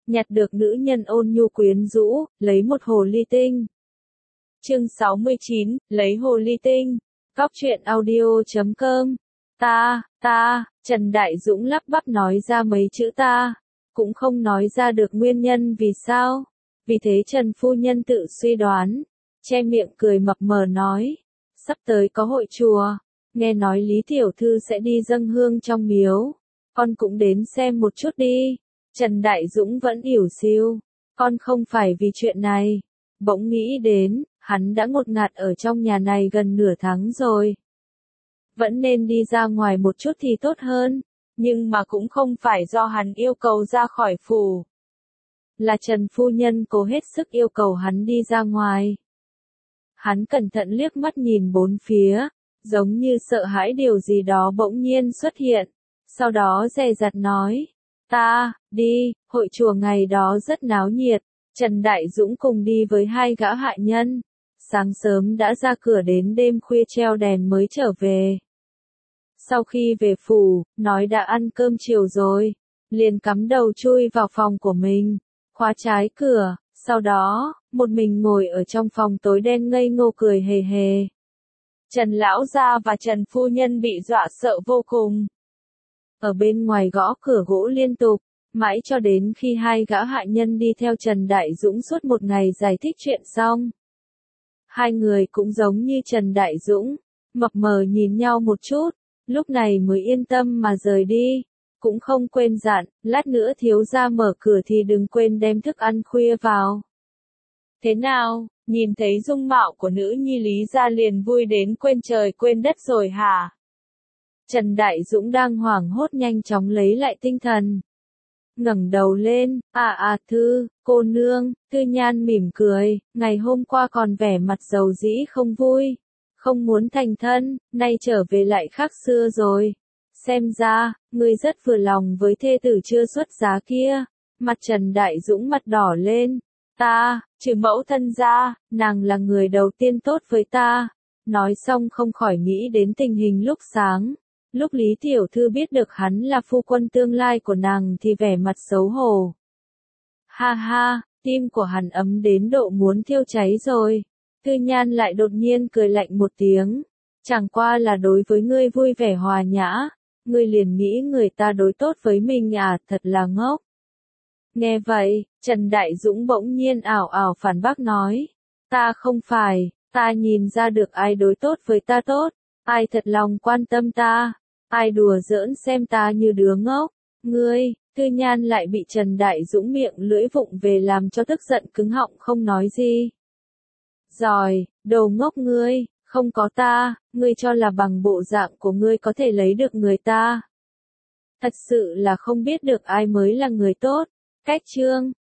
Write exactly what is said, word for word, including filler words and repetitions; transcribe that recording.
nhặt được nữ nhân ôn nhu quyến rũ, lấy một hồ ly tinh. Chương sáu mươi chín, lấy hồ ly tinh. Cóc truyện audio chấm com. Ta, ta, Trần Đại Dũng lắp bắp nói ra mấy chữ ta, cũng không nói ra được nguyên nhân vì sao. Vì thế Trần phu nhân tự suy đoán, che miệng cười mập mờ nói, sắp tới có hội chùa, nghe nói Lý tiểu thư sẽ đi dâng hương trong miếu, con cũng đến xem một chút đi. Trần Đại Dũng vẫn ỉu xìu, con không phải vì chuyện này, bỗng nghĩ đến, hắn đã ngột ngạt ở trong nhà này gần nửa tháng rồi. Vẫn nên đi ra ngoài một chút thì tốt hơn, nhưng mà cũng không phải do hắn yêu cầu ra khỏi phủ. Là Trần phu nhân cố hết sức yêu cầu hắn đi ra ngoài. Hắn cẩn thận liếc mắt nhìn bốn phía, giống như sợ hãi điều gì đó bỗng nhiên xuất hiện, sau đó dè dặt nói, ta, đi, hội chùa ngày đó rất náo nhiệt. Trần Đại Dũng cùng đi với hai gã hạ nhân, sáng sớm đã ra cửa đến đêm khuya treo đèn mới trở về. Sau khi về phủ, nói đã ăn cơm chiều rồi, liền cắm đầu chui vào phòng của mình, khóa trái cửa, sau đó, một mình ngồi ở trong phòng tối đen ngây ngô cười hề hề. Trần lão gia và Trần phu nhân bị dọa sợ vô cùng. Ở bên ngoài gõ cửa gỗ liên tục, mãi cho đến khi hai gã hạ nhân đi theo Trần Đại Dũng suốt một ngày giải thích chuyện xong. Hai người cũng giống như Trần Đại Dũng, mập mờ nhìn nhau một chút, lúc này mới yên tâm mà rời đi, cũng không quên dặn, lát nữa thiếu gia mở cửa thì đừng quên đem thức ăn khuya vào. Thế nào, nhìn thấy dung mạo của nữ nhi Lý gia liền vui đến quên trời quên đất rồi hả? Trần Đại Dũng đang hoảng hốt nhanh chóng lấy lại tinh thần. Ngẩng đầu lên, à à Thư, cô nương, Tư Nhan mỉm cười, ngày hôm qua còn vẻ mặt dầu dĩ không vui, không muốn thành thân, nay trở về lại khác xưa rồi. Xem ra, ngươi rất vừa lòng với thê tử chưa xuất giá kia. Mặt Trần Đại Dũng mặt đỏ lên, ta, trừ mẫu thân ra, nàng là người đầu tiên tốt với ta. Nói xong không khỏi nghĩ đến tình hình lúc sáng. Lúc Lý tiểu thư biết được hắn là phu quân tương lai của nàng thì vẻ mặt xấu hổ. Ha ha, tim của hắn ấm đến độ muốn thiêu cháy rồi. Tư Nhan lại đột nhiên cười lạnh một tiếng. Chẳng qua là đối với ngươi vui vẻ hòa nhã, ngươi liền nghĩ người ta đối tốt với mình à, thật là ngốc. Nghe vậy, Trần Đại Dũng bỗng nhiên ảo ảo phản bác nói, ta không phải, ta nhìn ra được ai đối tốt với ta tốt, ai thật lòng quan tâm ta, ai đùa giỡn xem ta như đứa ngốc. Ngươi, Tư Nhan lại bị Trần Đại Dũng miệng lưỡi vụng về làm cho tức giận cứng họng không nói gì. Rồi, đồ ngốc ngươi, không có ta, ngươi cho là bằng bộ dạng của ngươi có thể lấy được người ta. Thật sự là không biết được ai mới là người tốt. Cách chương